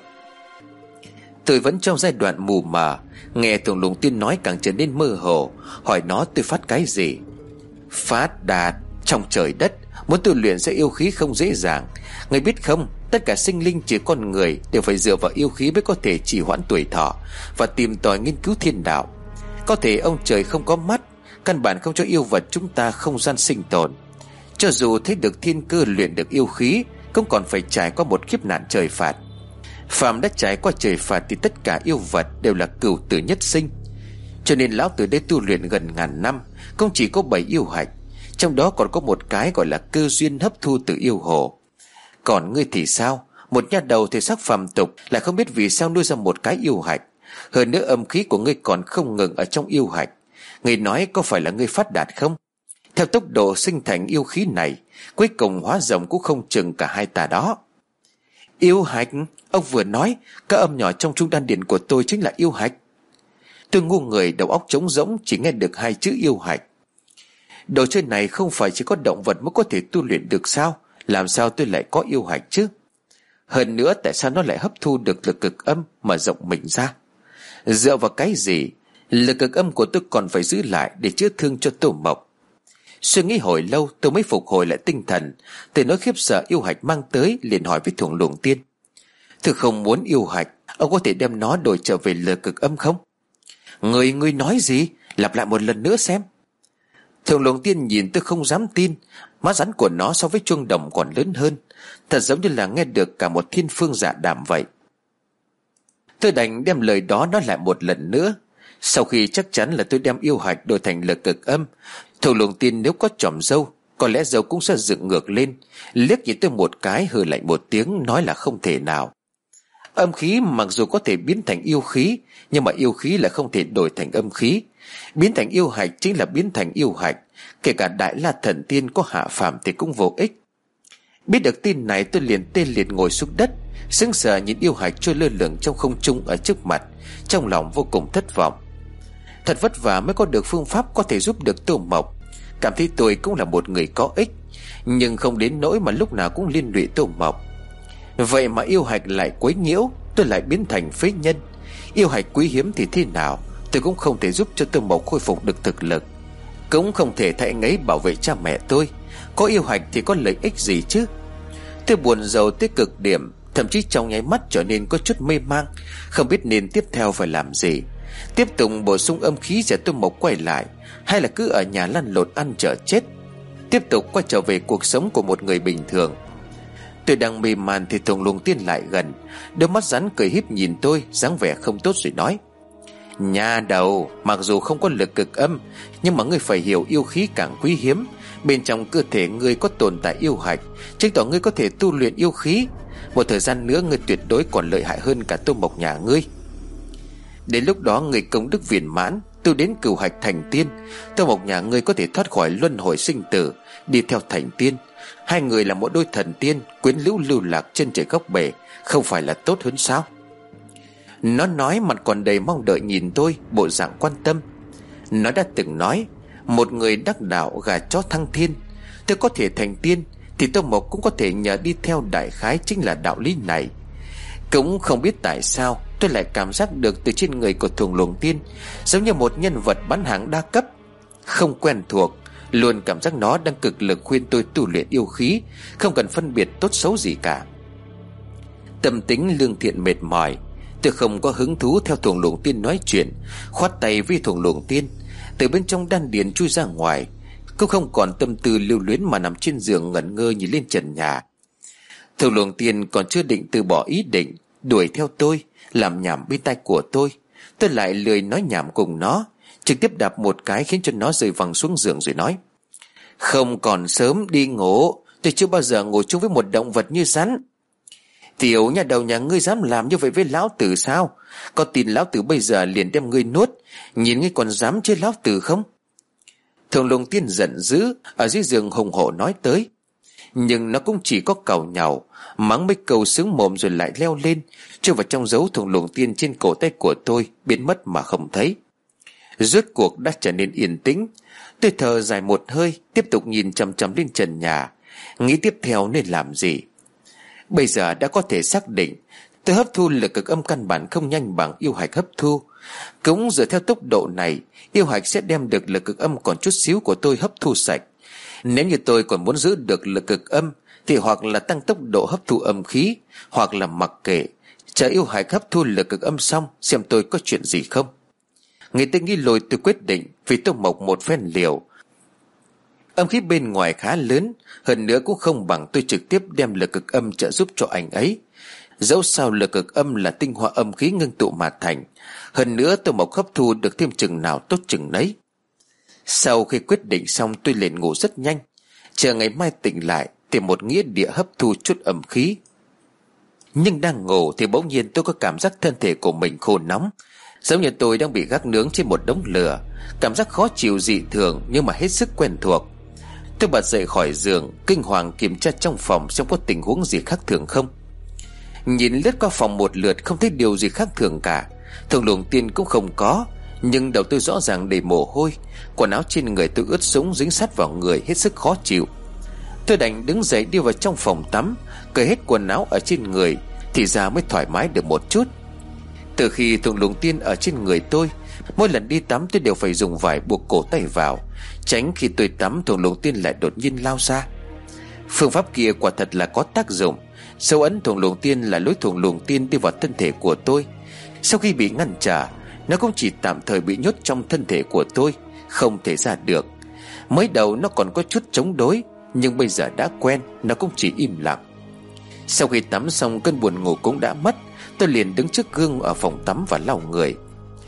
Tôi vẫn trong giai đoạn mù mờ, nghe Thượng Lùng Tiên nói càng trở nên mơ hồ. Hỏi nó tôi phát cái gì? Phát đạt trong trời đất, muốn tu luyện sẽ yêu khí không dễ dàng. Ngươi biết không, tất cả sinh linh trừ con người đều phải dựa vào yêu khí mới có thể trì hoãn tuổi thọ và tìm tòi nghiên cứu thiên đạo. Có thể ông trời không có mắt, căn bản không cho yêu vật chúng ta không gian sinh tồn. Cho dù thấy được thiên cơ luyện được yêu khí, cũng còn phải trải qua một kiếp nạn trời phạt. Phàm đã trải qua trời phạt thì tất cả yêu vật đều là cửu tử nhất sinh. Cho nên lão tử đây tu luyện gần ngàn năm, cũng chỉ có bảy yêu hạch, trong đó còn có một cái gọi là cơ duyên hấp thu từ yêu hồ. Còn ngươi thì sao? Một nha đầu thì sắc phàm tục, lại không biết vì sao nuôi ra một cái yêu hạch. Hơn nữa âm khí của ngươi còn không ngừng ở trong yêu hạch. Ngươi nói có phải là ngươi phát đạt không? Theo tốc độ sinh thành yêu khí này, cuối cùng hóa rồng cũng không chừng cả hai ta đó. Yêu hạch? Ông vừa nói các âm nhỏ trong trung đan điển của tôi chính là yêu hạch. Tôi ngu người đầu óc trống rỗng, chỉ nghe được hai chữ yêu hạch. Đồ chơi này không phải chỉ có động vật mới có thể tu luyện được sao? Làm sao tôi lại có yêu hạch chứ? Hơn nữa tại sao nó lại hấp thu được lực cực âm mà rộng mình ra? Dựa vào cái gì? Lực cực âm của tôi còn phải giữ lại để chữa thương cho Tô Mộc. Suy nghĩ hồi lâu tôi mới phục hồi lại tinh thần. Từ nỗi khiếp sợ yêu hạch mang tới, liền hỏi với Thượng Lùng Tiên: Tôi không muốn yêu hạch, ông có thể đem nó đổi trở về lực cực âm không? Người ngươi nói gì? Lặp lại một lần nữa xem. Thượng Lùng Tiên nhìn tôi không dám tin. Mắt rắn của nó so với chuông đồng còn lớn hơn, thật giống như là nghe được cả một thiên phương dạ đàm vậy. Tôi đành đem lời đó nói lại một lần nữa. Sau khi chắc chắn là tôi đem yêu hạch đổi thành lực cực âm, Thượng Lùng Tiên nếu có chòm râu, có lẽ râu cũng sẽ dựng ngược lên, liếc nhìn tôi một cái, hừ lạnh một tiếng, nói là không thể nào. Âm khí mặc dù có thể biến thành yêu khí, nhưng mà yêu khí là không thể đổi thành âm khí. Biến thành yêu hạch chính là biến thành yêu hạch, kể cả Đại La Thần Tiên có hạ phàm thì cũng vô ích. Biết được tin này tôi liền tê liệt ngồi xuống đất, sững sờ nhìn yêu hạch trôi lơ lửng trong không trung ở trước mặt, trong lòng vô cùng thất vọng. Thật vất vả mới có được phương pháp có thể giúp được Tô Mộc, cảm thấy tôi cũng là một người có ích, nhưng không đến nỗi mà lúc nào cũng liên lụy Tô Mộc. Vậy mà yêu hạch lại quấy nhiễu, tôi lại biến thành phế nhân. Yêu hạch quý hiếm thì thế nào, tôi cũng không thể giúp cho Tô Mộc khôi phục được thực lực, cũng không thể thay anh ấy bảo vệ cha mẹ tôi. Có yêu hạch thì có lợi ích gì chứ? Tôi buồn rầu tới cực điểm, thậm chí trong nháy mắt trở nên có chút mê mang, không biết nên tiếp theo phải làm gì. Tiếp tục bổ sung âm khí để Tô Mộc quay lại, hay là cứ ở nhà lăn lộn ăn chợ chết, tiếp tục quay trở về cuộc sống của một người bình thường. Tôi đang mê man thì Thượng Lùng Tiên lại gần, đôi mắt rắn cười híp nhìn tôi, dáng vẻ không tốt rồi nói: Nhà đầu, mặc dù không có lực cực âm, nhưng mà ngươi phải hiểu yêu khí càng quý hiếm. Bên trong cơ thể ngươi có tồn tại yêu hạch, chứng tỏ ngươi có thể tu luyện yêu khí. Một thời gian nữa ngươi tuyệt đối còn lợi hại hơn cả Tô Mộc nhà ngươi. Đến lúc đó ngươi công đức viên mãn, tu đến cửu hạch thành tiên, Tô Mộc nhà ngươi có thể thoát khỏi luân hồi sinh tử, đi theo thành tiên. Hai người là một đôi thần tiên, quyến lữ lưu lạc chân trời góc bể, không phải là tốt hơn sao? Nó nói mặt còn đầy mong đợi nhìn tôi, bộ dạng quan tâm. Nó đã từng nói một người đắc đạo gà chó thăng thiên. Tôi có thể thành tiên thì Tô Mộc cũng có thể nhờ đi theo, đại khái chính là đạo lý này. Cũng không biết tại sao tôi lại cảm giác được từ trên người của Thuồng Luồng Tiên giống như một nhân vật bán hàng đa cấp. Không quen thuộc, luôn cảm giác nó đang cực lực khuyên tôi tu luyện yêu khí, không cần phân biệt tốt xấu gì cả. Tâm tính lương thiện mệt mỏi, tôi không có hứng thú theo Thuồng Luồng Tiên nói chuyện, khoát tay với Thuồng Luồng Tiên, từ bên trong đan điền chui ra ngoài. Cũng không còn tâm tư lưu luyến mà nằm trên giường ngẩn ngơ nhìn lên trần nhà. Thuồng Luồng Tiên còn chưa định từ bỏ ý định đuổi theo tôi, làm nhảm bên tai của tôi. Tôi lại lười nói nhảm cùng nó, trực tiếp đạp một cái khiến cho nó rơi văng xuống giường rồi nói: Không còn sớm, đi ngủ. Tôi chưa bao giờ ngủ chung với một động vật như rắn. Tiểu nhà đầu nhà ngươi dám làm như vậy với lão tử sao? Có tin lão tử bây giờ liền đem ngươi nuốt, nhìn ngươi còn dám chơi lão tử không? Thuồng Luồng Tiên giận dữ, ở dưới giường hùng hổ nói tới. Nhưng nó cũng chỉ có càu nhàu, mắng mấy câu sướng mồm rồi lại leo lên, chui vào trong dấu Thuồng Luồng Tiên trên cổ tay của tôi, biến mất mà không thấy. Rốt cuộc đã trở nên yên tĩnh. Tôi thở dài một hơi, tiếp tục nhìn chằm chằm lên trần nhà, nghĩ tiếp theo nên làm gì. Bây giờ đã có thể xác định tôi hấp thu lực cực âm căn bản không nhanh bằng yêu hạch hấp thu. Cũng dựa theo tốc độ này, yêu hạch sẽ đem được lực cực âm còn chút xíu của tôi hấp thu sạch. Nếu như tôi còn muốn giữ được lực cực âm thì hoặc là tăng tốc độ hấp thu âm khí, hoặc là mặc kệ, chờ yêu hạch hấp thu lực cực âm xong xem tôi có chuyện gì không. Người ta nghĩ lùi, tôi quyết định vì Tô Mộc một phen liều. Âm khí bên ngoài khá lớn, hơn nữa cũng không bằng tôi trực tiếp đem lực cực âm trợ giúp cho anh ấy. Dẫu sao lực cực âm là tinh hoa âm khí ngưng tụ mà thành, hơn nữa Tô Mộc hấp thu được thêm chừng nào tốt chừng nấy. Sau khi quyết định xong, tôi liền ngủ rất nhanh, chờ ngày mai tỉnh lại tìm một nghĩa địa hấp thu chút âm khí. Nhưng đang ngủ thì bỗng nhiên tôi có cảm giác thân thể của mình khô nóng, giống như tôi đang bị gác nướng trên một đống lửa. Cảm giác khó chịu dị thường nhưng mà hết sức quen thuộc. Tôi bật dậy khỏi giường, kinh hoàng kiểm tra trong phòng xem có tình huống gì khác thường không. Nhìn lướt qua phòng một lượt không thấy điều gì khác thường cả. Thuồng Luồng Tiên cũng không có, nhưng đầu tôi rõ ràng đầy mồ hôi, quần áo trên người tôi ướt sũng dính sát vào người, hết sức khó chịu. Tôi đành đứng dậy đi vào trong phòng tắm, cởi hết quần áo ở trên người thì ra mới thoải mái được một chút. Từ khi Thuồng Luồng Tiên ở trên người tôi, mỗi lần đi tắm tôi đều phải dùng vải buộc cổ tay vào, tránh khi tôi tắm Thuồng Luồng Tiên lại đột nhiên lao ra. Phương pháp kia quả thật là có tác dụng. Dấu ấn Thuồng Luồng Tiên là lối Thuồng Luồng Tiên đi vào thân thể của tôi. Sau khi bị ngăn trở, nó cũng chỉ tạm thời bị nhốt trong thân thể của tôi, không thể ra được. Mới đầu nó còn có chút chống đối, nhưng bây giờ đã quen, nó cũng chỉ im lặng. Sau khi tắm xong, cơn buồn ngủ cũng đã mất. Tôi liền đứng trước gương ở phòng tắm và lau người.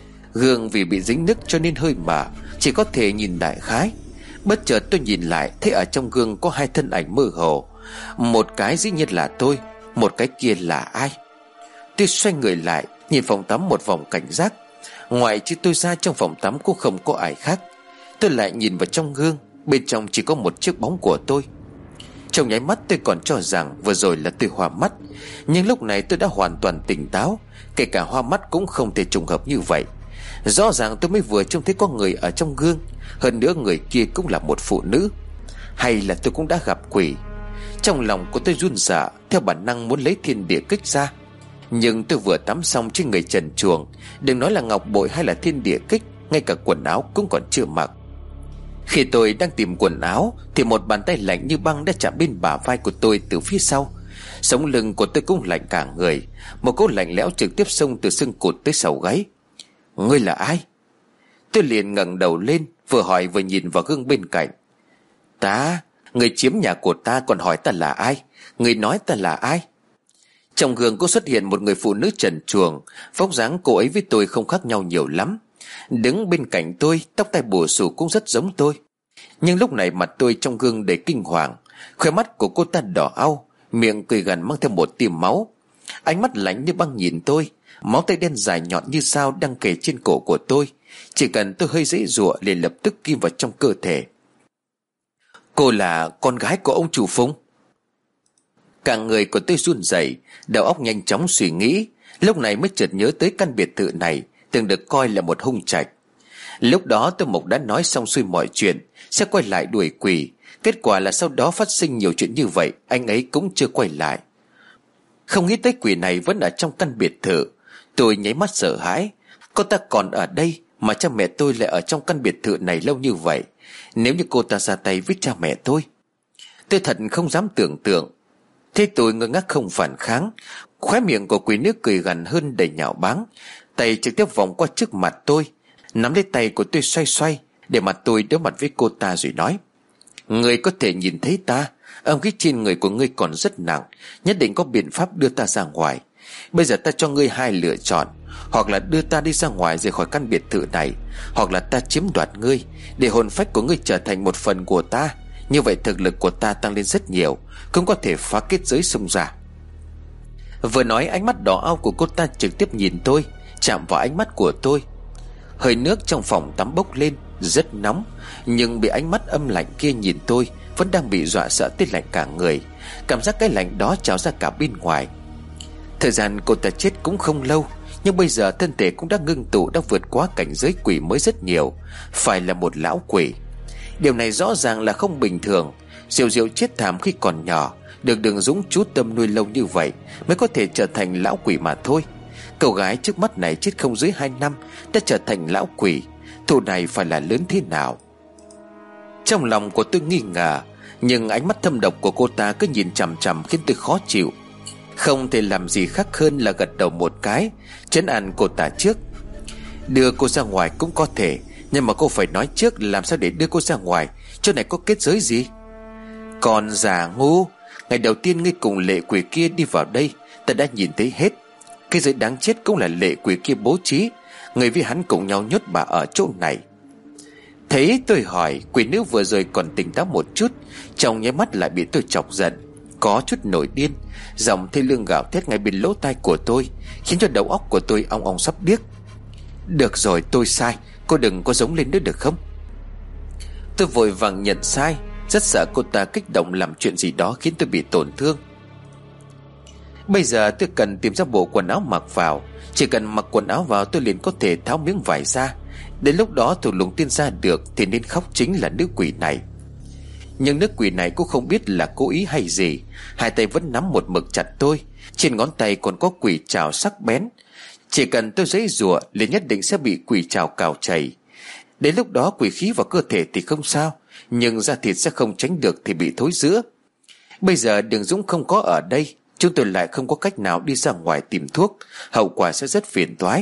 Gương vì bị dính nước cho nên hơi mờ, chỉ có thể nhìn đại khái. Bất chợt tôi nhìn lại, thấy ở trong gương có hai thân ảnh mơ hồ. Một cái dĩ nhiên là tôi, một cái kia là ai? Tôi xoay người lại, nhìn phòng tắm một vòng cảnh giác. Ngoài chứ tôi ra, trong phòng tắm cũng không có ai khác. Tôi lại nhìn vào trong gương, bên trong chỉ có một chiếc bóng của tôi. Trong nháy mắt tôi còn cho rằng vừa rồi là tôi hoa mắt, nhưng lúc này tôi đã hoàn toàn tỉnh táo. Kể cả hoa mắt cũng không thể trùng hợp như vậy. Rõ ràng tôi mới vừa trông thấy có người ở trong gương, hơn nữa người kia cũng là một phụ nữ. Hay là tôi cũng đã gặp quỷ? Trong lòng của tôi run sợ, theo bản năng muốn lấy thiên địa kích ra. Nhưng tôi vừa tắm xong trên người trần truồng, đừng nói là ngọc bội hay là thiên địa kích, ngay cả quần áo cũng còn chưa mặc. Khi tôi đang tìm quần áo thì một bàn tay lạnh như băng đã chạm bên bả vai của tôi từ phía sau. Sống lưng của tôi cũng lạnh cả người, một cỗ lạnh lẽo trực tiếp xông từ xương cụt tới sau gáy. Ngươi là ai? Tôi liền ngẩng đầu lên, vừa hỏi vừa nhìn vào gương bên cạnh. Ta, người chiếm nhà của ta còn hỏi ta là ai? Người nói ta là ai? Trong gương có xuất hiện một người phụ nữ trần truồng, vóc dáng cô ấy với tôi không khác nhau nhiều lắm. Đứng bên cạnh tôi, tóc tai bù xù cũng rất giống tôi. Nhưng lúc này mặt tôi trong gương đầy kinh hoàng, khóe mắt của cô ta đỏ au, miệng cười gằn mang theo một tia máu. Ánh mắt lạnh như băng nhìn tôi, máu tay đen dài nhọn như dao đang kề trên cổ của tôi. Chỉ cần tôi hơi giãy giụa liền lập tức kim vào trong cơ thể. Cô là con gái của ông chủ Phùng? Cả người của tôi run rẩy, đầu óc nhanh chóng suy nghĩ. Lúc này mới chợt nhớ tới căn biệt thự này từng được coi là một hung trạch. Lúc đó Tô Mộc đã nói xong xuôi mọi chuyện, sẽ quay lại đuổi quỷ. Kết quả là sau đó phát sinh nhiều chuyện như vậy, anh ấy cũng chưa quay lại. Không nghĩ tới quỷ này vẫn ở trong căn biệt thự. Tôi nháy mắt sợ hãi. Cô ta còn ở đây mà cha mẹ tôi lại ở trong căn biệt thự này lâu như vậy. Nếu như cô ta ra tay với cha mẹ tôi, tôi thật không dám tưởng tượng. Thế tôi ngơ ngác không phản kháng. Khóe miệng của quỷ nữ cười gằn hơn đầy nhạo báng, tay trực tiếp vòng qua trước mặt tôi, nắm lấy tay của tôi xoay xoay để mặt tôi đối mặt với cô ta rồi nói: Ngươi có thể nhìn thấy ta, âm khí trên người của ngươi còn rất nặng, nhất định có biện pháp đưa ta ra ngoài. Bây giờ ta cho ngươi hai lựa chọn, hoặc là đưa ta đi ra ngoài rời khỏi căn biệt thự này, hoặc là ta chiếm đoạt ngươi để hồn phách của ngươi trở thành một phần của ta. Như vậy thực lực của ta tăng lên rất nhiều, cũng có thể phá kết giới xông ra. Vừa nói, ánh mắt đỏ ao của cô ta trực tiếp nhìn tôi, chạm vào ánh mắt của tôi. Hơi nước trong phòng tắm bốc lên, rất nóng, nhưng bị ánh mắt âm lạnh kia nhìn tôi, vẫn đang bị dọa sợ tới lạnh cả người. Cảm giác cái lạnh đó trào ra cả bên ngoài. Thời gian cô ta chết cũng không lâu, nhưng bây giờ thân thể cũng đã ngưng tụ, đã vượt quá cảnh giới quỷ mới rất nhiều. Phải là một lão quỷ. Điều này rõ ràng là không bình thường. Diệu Diệu chết thảm khi còn nhỏ, được Đường Dũng chú tâm nuôi lâu như vậy mới có thể trở thành lão quỷ mà thôi. Cậu gái trước mắt này chết không dưới hai năm đã trở thành lão quỷ, thù này phải là lớn thế nào? Trong lòng của tôi nghi ngờ, nhưng ánh mắt thâm độc của cô ta cứ nhìn chằm chằm khiến tôi khó chịu. Không thể làm gì khác hơn là gật đầu một cái, trấn an cô ta trước. Đưa cô ra ngoài cũng có thể, nhưng mà cô phải nói trước làm sao để đưa cô ra ngoài. Chỗ này có kết giới gì? Còn già ngu, ngày đầu tiên ngươi cùng lệ quỷ kia đi vào đây, ta đã nhìn thấy hết. Cái giới đáng chết cũng là lệ quỷ kia bố trí, người với hắn cùng nhau nhốt bà ở chỗ này. Thấy tôi hỏi, quỷ nữ vừa rồi còn tỉnh táo một chút, trong nháy mắt lại bị tôi chọc giận, có chút nổi điên. Giọng thê lương gào thét ngay bên lỗ tai của tôi, khiến cho đầu óc của tôi ong ong sắp điếc. Được rồi, tôi sai, cô đừng có giống lên nữa được không? Tôi vội vàng nhận sai, rất sợ cô ta kích động làm chuyện gì đó khiến tôi bị tổn thương. Bây giờ tôi cần tìm ra bộ quần áo mặc vào. Chỉ cần mặc quần áo vào tôi liền có thể tháo miếng vải ra. Đến lúc đó thủ lùng tiên ra được thì nên khóc chính là nữ quỷ này. Nhưng nữ quỷ này cũng không biết là cố ý hay gì, hai tay vẫn nắm một mực chặt tôi. Trên ngón tay còn có quỷ trảo sắc bén. Chỉ cần tôi giãy giụa liền nhất định sẽ bị quỷ trảo cào chảy. Đến lúc đó quỷ khí vào cơ thể thì không sao, nhưng da thịt sẽ không tránh được thì bị thối rữa. Bây giờ Đường Dũng không có ở đây, chúng tôi lại không có cách nào đi ra ngoài tìm thuốc, hậu quả sẽ rất phiền toái.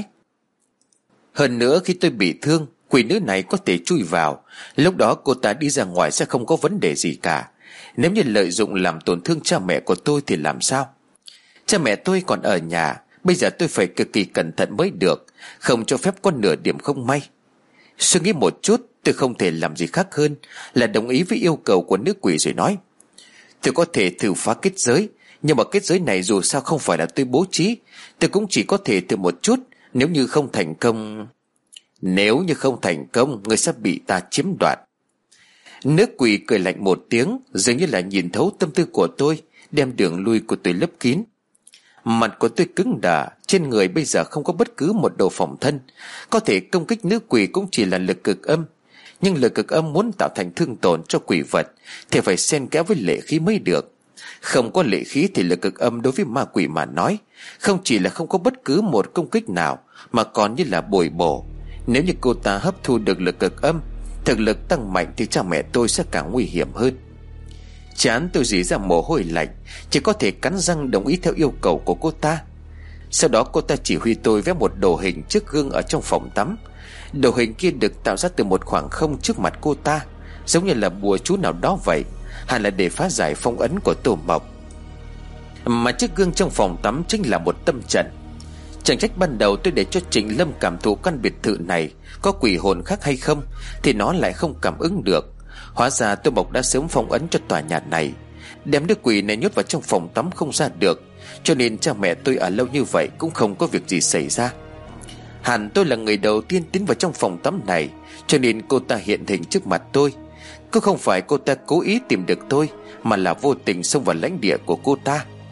Hơn nữa khi tôi bị thương, quỷ nữ này có thể chui vào, lúc đó cô ta đi ra ngoài sẽ không có vấn đề gì cả. Nếu như lợi dụng làm tổn thương cha mẹ của tôi thì làm sao? Cha mẹ tôi còn ở nhà, bây giờ tôi phải cực kỳ cẩn thận mới được, không cho phép có nửa điểm không may. Suy nghĩ một chút, tôi không thể làm gì khác hơn là đồng ý với yêu cầu của nữ quỷ rồi nói: Tôi có thể thử phá kết giới, nhưng mà kết giới này dù sao không phải là tôi bố trí, tôi cũng chỉ có thể thử một chút. Nếu như không thành công Nếu như không thành công ngươi sẽ bị ta chiếm đoạt. Nữ quỷ cười lạnh một tiếng, dường như là nhìn thấu tâm tư của tôi, đem đường lui của tôi lấp kín. Mặt của tôi cứng đờ, trên người bây giờ không có bất cứ một đồ phòng thân. Có thể công kích nữ quỷ cũng chỉ là lực cực âm, nhưng lực cực âm muốn tạo thành thương tổn cho quỷ vật thì phải xen kẽ với lệ khí mới được. Không có lệ khí thì lực cực âm đối với ma quỷ mà nói, không chỉ là không có bất cứ một công kích nào, mà còn như là bồi bổ. Nếu như cô ta hấp thu được lực cực âm, thực lực tăng mạnh thì cha mẹ tôi sẽ càng nguy hiểm hơn. Chán tôi rỉ ra mồ hôi lạnh, chỉ có thể cắn răng đồng ý theo yêu cầu của cô ta. Sau đó cô ta chỉ huy tôi vẽ một đồ hình trước gương ở trong phòng tắm. Đồ hình kia được tạo ra từ một khoảng không trước mặt cô ta, giống như là bùa chú nào đó vậy, hay là để phá giải phong ấn của Tô Mộc. Mà chiếc gương trong phòng tắm chính là một tâm trận. Chẳng trách ban đầu tôi để cho Trịnh Lâm cảm thụ căn biệt thự này có quỷ hồn khác hay không thì nó lại không cảm ứng được. Hóa ra Tô Mộc đã sớm phong ấn cho tòa nhà này, đem đứa quỷ này nhốt vào trong phòng tắm không ra được, cho nên cha mẹ tôi ở lâu như vậy cũng không có việc gì xảy ra. Hẳn tôi là người đầu tiên tiến vào trong phòng tắm này, cho nên cô ta hiện hình trước mặt tôi. Cũng không phải cô ta cố ý tìm được tôi, mà là vô tình xông vào lãnh địa của cô ta.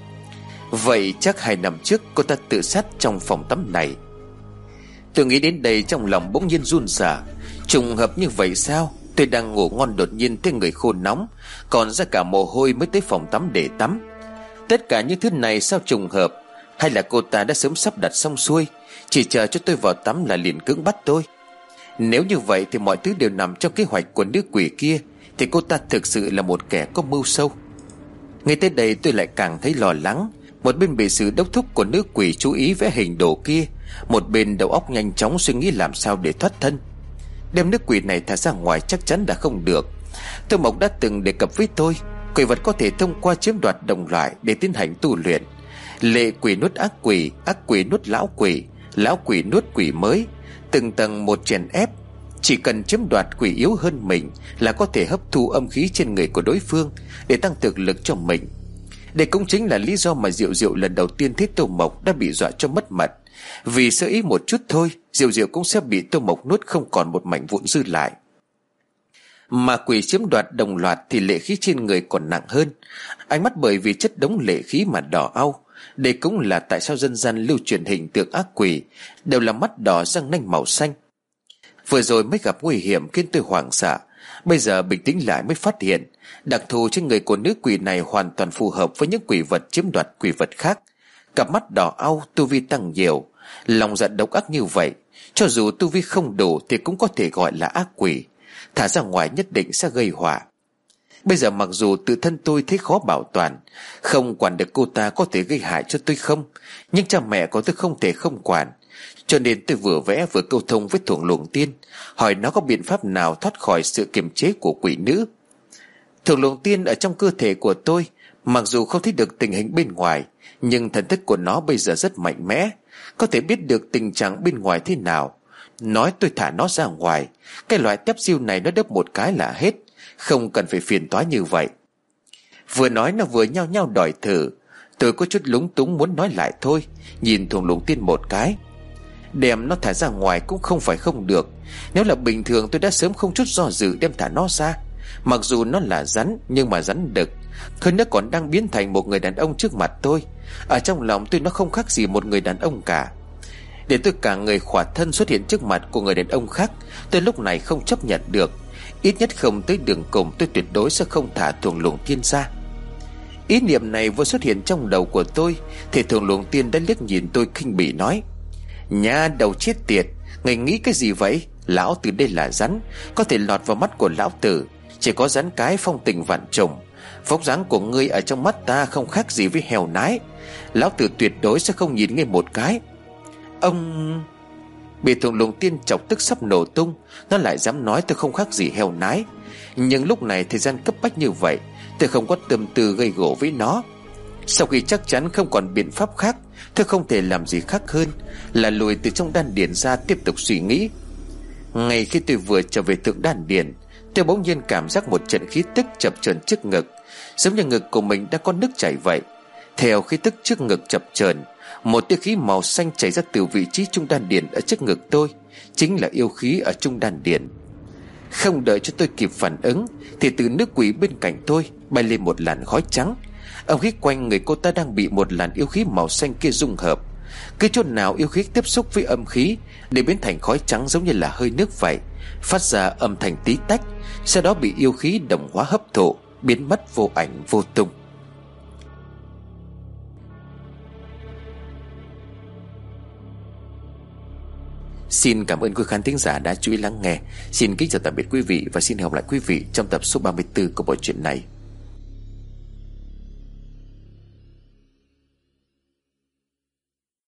Vậy chắc hai năm trước cô ta tự sát trong phòng tắm này. Tôi nghĩ đến đây trong lòng bỗng nhiên run rẩy. Trùng hợp như vậy sao? Tôi đang ngủ ngon đột nhiên thấy người khô nóng, còn ra cả mồ hôi mới tới phòng tắm để tắm. Tất cả những thứ này sao trùng hợp? Hay là cô ta đã sớm sắp đặt xong xuôi, chỉ chờ cho tôi vào tắm là liền cưỡng bắt tôi? Nếu như vậy thì mọi thứ đều nằm trong kế hoạch của nữ quỷ kia, thì cô ta thực sự là một kẻ có mưu sâu. Ngay tới đây tôi lại càng thấy lo lắng. Một bên bị sự đốc thúc của nữ quỷ chú ý vẽ hình đồ kia, một bên đầu óc nhanh chóng suy nghĩ làm sao để thoát thân. Đem nữ quỷ này thả ra ngoài chắc chắn đã không được. Tô Mộc đã từng đề cập với tôi, quỷ vật có thể thông qua chiếm đoạt đồng loại để tiến hành tu luyện. Lệ quỷ nuốt ác quỷ, ác quỷ nuốt lão quỷ, lão quỷ nuốt quỷ mới, từng tầng một chèn ép. Chỉ cần chiếm đoạt quỷ yếu hơn mình là có thể hấp thu âm khí trên người của đối phương để tăng thực lực cho mình. Đây cũng chính là lý do mà Diệu Diệu lần đầu tiên thấy Tô Mộc đã bị dọa cho mất mật. Vì sơ ý một chút thôi, Diệu Diệu cũng sẽ bị Tô Mộc nuốt không còn một mảnh vụn dư lại. Mà quỷ chiếm đoạt đồng loạt thì lệ khí trên người còn nặng hơn. Ánh mắt bởi vì chất đống lệ khí mà đỏ au. Đây cũng là tại sao dân gian lưu truyền hình tượng ác quỷ đều là mắt đỏ răng nanh màu xanh. Vừa rồi mới gặp nguy hiểm khiến tôi hoảng sợ. Bây giờ bình tĩnh lại mới phát hiện đặc thù trên người của nữ quỷ này hoàn toàn phù hợp với những quỷ vật chiếm đoạt quỷ vật khác. Cặp mắt đỏ au, tu vi tăng nhiều, lòng dạ độc ác như vậy, cho dù tu vi không đủ thì cũng có thể gọi là ác quỷ. Thả ra ngoài nhất định sẽ gây họa. Bây giờ mặc dù tự thân tôi thấy khó bảo toàn, không quản được cô ta có thể gây hại cho tôi không, nhưng cha mẹ của tôi không thể không quản. Cho nên tôi vừa vẽ vừa câu thông với Thuồng Luồng Tiên, hỏi nó có biện pháp nào thoát khỏi sự kiềm chế của quỷ nữ. Thuồng Luồng Tiên ở trong cơ thể của tôi, mặc dù không thấy được tình hình bên ngoài, nhưng thần thức của nó bây giờ rất mạnh mẽ, có thể biết được tình trạng bên ngoài thế nào. Nói tôi thả nó ra ngoài, cái loại tép diêu này nó đớp một cái là hết, không cần phải phiền toái như vậy. Vừa nói nó vừa nhao nhao đòi thử. Tôi có chút lúng túng muốn nói lại thôi, nhìn Thuồng Luồng Tiên một cái. Đem nó thả ra ngoài cũng không phải không được. Nếu là bình thường tôi đã sớm không chút do dự đem thả nó ra. Mặc dù nó là rắn, nhưng mà rắn đực, hơn nữa còn đang biến thành một người đàn ông trước mặt tôi. Ở trong lòng tôi nó không khác gì một người đàn ông cả. Để tôi cả người khỏa thân xuất hiện trước mặt của người đàn ông khác, tôi lúc này không chấp nhận được. Ít nhất không tới đường cùng, tôi tuyệt đối sẽ không thả Thuồng Luồng Tiên ra. Ý niệm này vừa xuất hiện trong đầu của tôi thì Thuồng Luồng Tiên đã liếc nhìn tôi khinh bỉ nói: "Nhà đầu chết tiệt, người nghĩ cái gì vậy? Lão tử đây là rắn, có thể lọt vào mắt của lão tử. Chỉ có rắn cái phong tình vạn trùng. Vóc dáng của ngươi ở trong mắt ta không khác gì với heo nái. Lão tử tuyệt đối sẽ không nhìn ngươi một cái." Ông... Bị Thuồng Luồng Tiên chọc tức sắp nổ tung. Nó lại dám nói tôi không khác gì heo nái. Nhưng lúc này thời gian cấp bách như vậy, tôi không có tâm tư gây gổ với nó. Sau khi chắc chắn không còn biện pháp khác, tôi không thể làm gì khác hơn là lùi từ trong đan điền ra tiếp tục suy nghĩ. Ngay khi tôi vừa trở về thượng đan điền, tôi bỗng nhiên cảm giác một trận khí tức chập chờn trước ngực, giống như ngực của mình đã có nước chảy vậy. Theo khí tức trước ngực chập chờn, một tia khí màu xanh chảy ra từ vị trí trung đan điền ở trước ngực tôi, chính là yêu khí ở trung đan điền. Không đợi cho tôi kịp phản ứng thì từ nước quỷ bên cạnh tôi bay lên một làn khói trắng. Âm khí quanh người cô ta đang bị một làn yêu khí màu xanh kia dung hợp. Cứ chỗ nào yêu khí tiếp xúc với âm khí để biến thành khói trắng giống như là hơi nước vậy, phát ra âm thanh tí tách, sau đó bị yêu khí đồng hóa hấp thụ, biến mất vô ảnh vô tung. Xin cảm ơn quý khán thính giả đã chú ý lắng nghe. Xin kính chào tạm biệt quý vị và xin hẹn gặp lại quý vị trong tập số ba mươi tư của bộ truyện này.